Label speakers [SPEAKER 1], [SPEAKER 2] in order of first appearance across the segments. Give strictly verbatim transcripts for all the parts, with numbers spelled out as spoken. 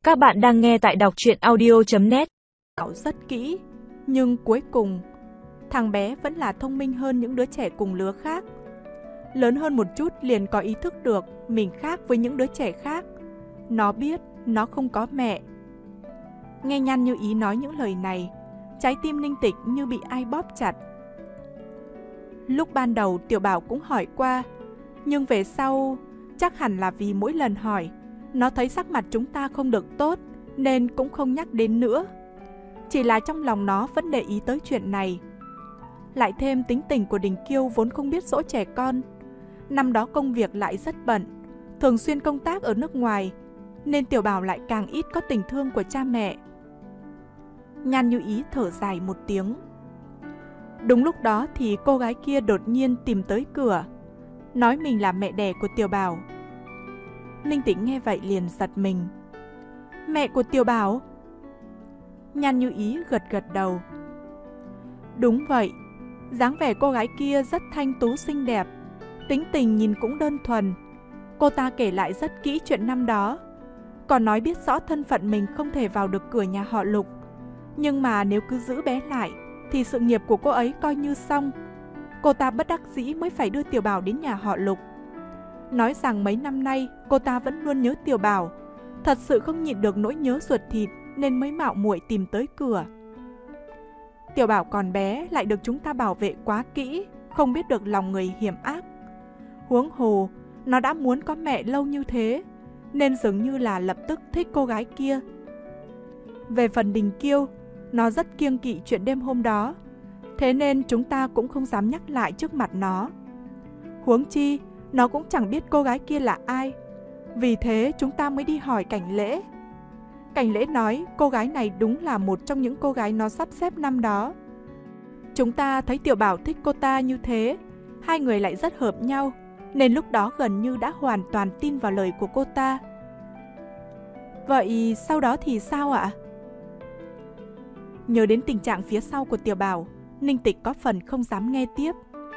[SPEAKER 1] Các bạn đang nghe tại đọc truyện audio chấm net.
[SPEAKER 2] Rất kỹ, nhưng cuối cùng, thằng bé vẫn là thông minh hơn những đứa trẻ cùng lứa khác. Lớn hơn một chút liền có ý thức được mình khác với những đứa trẻ khác. Nó biết nó không có mẹ. Nghe Nhan Như Ý nói những lời này, trái tim Ninh Tịch như bị ai bóp chặt. Lúc ban đầu Tiểu Bảo cũng hỏi qua, nhưng về sau chắc hẳn là vì mỗi lần hỏi nó thấy sắc mặt chúng ta không được tốt nên cũng không nhắc đến nữa. Chỉ là trong lòng nó vẫn để ý tới chuyện này. Lại thêm tính tình của Đình Kiêu vốn không biết dỗ trẻ con. Năm đó công việc lại rất bận, thường xuyên công tác ở nước ngoài, nên Tiểu Bảo lại càng ít có tình thương của cha mẹ. Nhan Như Ý thở dài một tiếng. Đúng lúc đó thì cô gái kia đột nhiên tìm tới cửa, nói mình là mẹ đẻ của Tiểu Bảo. Ninh Tĩnh nghe vậy liền giật mình. Mẹ của Tiểu Bảo? Nhan Như Ý gật gật đầu. Đúng vậy, dáng vẻ cô gái kia rất thanh tú xinh đẹp, tính tình nhìn cũng đơn thuần. Cô ta kể lại rất kỹ chuyện năm đó, còn nói biết rõ thân phận mình không thể vào được cửa nhà họ Lục. Nhưng mà nếu cứ giữ bé lại thì sự nghiệp của cô ấy coi như xong. Cô ta bất đắc dĩ mới phải đưa Tiểu Bảo đến nhà họ Lục. Nói rằng mấy năm nay cô ta vẫn luôn nhớ Tiểu Bảo, thật sự không nhịn được nỗi nhớ ruột thịt nên mới mạo muội tìm tới cửa. Tiểu Bảo còn bé lại được chúng ta bảo vệ quá kỹ, không biết được lòng người hiểm ác. Huống hồ, nó đã muốn có mẹ lâu như thế, nên dường như là lập tức thích cô gái kia. Về phần Đình Kiêu, nó rất kiêng kỵ chuyện đêm hôm đó, thế nên chúng ta cũng không dám nhắc lại trước mặt nó. Huống chi, nó cũng chẳng biết cô gái kia là ai, vì thế chúng ta mới đi hỏi Cảnh Lễ. Cảnh Lễ nói cô gái này đúng là một trong những cô gái nó sắp xếp năm đó. Chúng ta thấy Tiểu Bảo thích cô ta như thế, hai người lại rất hợp nhau, nên lúc đó gần như đã hoàn toàn tin vào lời của cô ta. Vậy sau đó thì sao ạ? Nhớ đến tình trạng phía sau của Tiểu Bảo, Ninh Tịch có phần không dám nghe tiếp.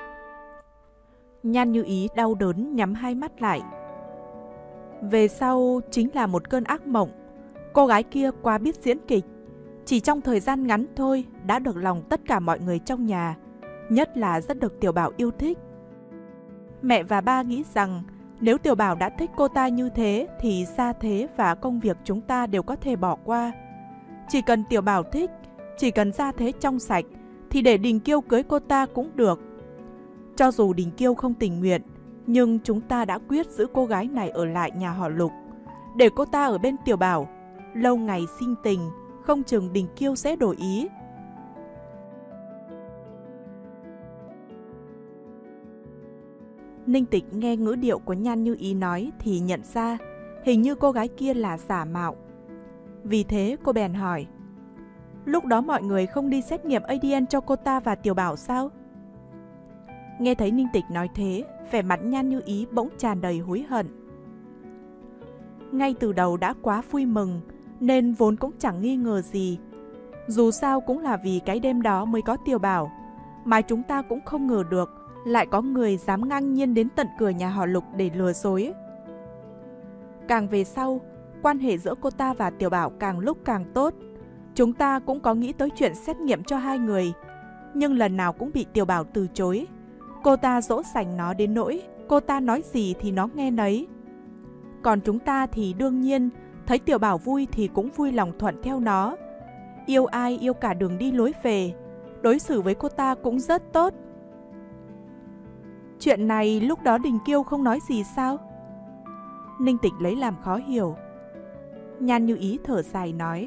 [SPEAKER 2] Nhan Như Ý đau đớn nhắm hai mắt lại. Về sau chính là một cơn ác mộng. Cô gái kia quá biết diễn kịch, chỉ trong thời gian ngắn thôi đã được lòng tất cả mọi người trong nhà, nhất là rất được Tiểu Bảo yêu thích. Mẹ và ba nghĩ rằng nếu Tiểu Bảo đã thích cô ta như thế thì gia thế và công việc chúng ta đều có thể bỏ qua. Chỉ cần Tiểu Bảo thích, chỉ cần gia thế trong sạch thì để Đình Kiêu cưới cô ta cũng được. Cho dù Đình Kiêu không tình nguyện, nhưng chúng ta đã quyết giữ cô gái này ở lại nhà họ Lục, để cô ta ở bên Tiểu Bảo. Lâu ngày sinh tình, không chừng Đình Kiêu sẽ đổi ý. Ninh Tịch nghe ngữ điệu của Nhan Như Ý nói thì nhận ra hình như cô gái kia là giả mạo. Vì thế cô bèn hỏi, lúc đó mọi người không đi xét nghiệm a đê en cho cô ta và Tiểu Bảo sao? Nghe thấy Ninh Tịch nói thế, vẻ mặt Nhan Như Ý bỗng tràn đầy hối hận. Ngay từ đầu đã quá vui mừng, nên vốn cũng chẳng nghi ngờ gì. Dù sao cũng là vì cái đêm đó mới có Tiểu Bảo, mà chúng ta cũng không ngờ được lại có người dám ngang nhiên đến tận cửa nhà họ Lục để lừa dối. Càng về sau, quan hệ giữa cô ta và Tiểu Bảo càng lúc càng tốt. Chúng ta cũng có nghĩ tới chuyện xét nghiệm cho hai người, nhưng lần nào cũng bị Tiểu Bảo từ chối. Cô ta dỗ dành nó đến nỗi cô ta nói gì thì nó nghe nấy. Còn chúng ta thì đương nhiên thấy Tiểu Bảo vui thì cũng vui lòng thuận theo nó. Yêu ai yêu cả đường đi lối về, đối xử với cô ta cũng rất tốt. Chuyện này lúc đó Đình Kiêu không nói gì sao? Ninh Tịch lấy làm khó hiểu. Nhan Như Ý thở dài nói,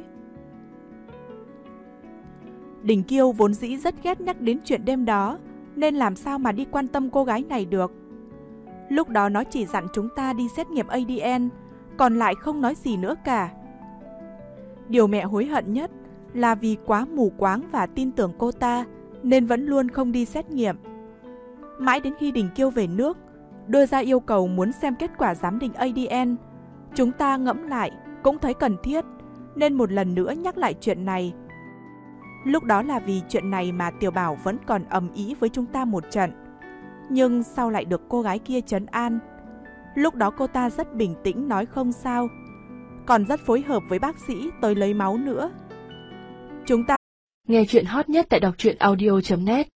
[SPEAKER 2] Đình Kiêu vốn dĩ rất ghét nhắc đến chuyện đêm đó, nên làm sao mà đi quan tâm cô gái này được. Lúc đó nó chỉ dặn chúng ta đi xét nghiệm a đê en, còn lại không nói gì nữa cả. Điều mẹ hối hận nhất là vì quá mù quáng và tin tưởng cô ta, nên vẫn luôn không đi xét nghiệm. Mãi đến khi Đình Kiêu về nước, đưa ra yêu cầu muốn xem kết quả giám định a đê en, chúng ta ngẫm lại cũng thấy cần thiết, nên một lần nữa nhắc lại chuyện này. Lúc đó là vì chuyện này mà Tiểu Bảo vẫn còn ầm ĩ với chúng ta một trận, nhưng sau lại được cô gái kia trấn an. Lúc đó cô ta rất bình tĩnh nói không sao. còn rất phối hợp với bác sĩ tới lấy máu nữa. Chúng ta
[SPEAKER 1] nghe chuyện hot nhất tại đọc truyện audio chấm net.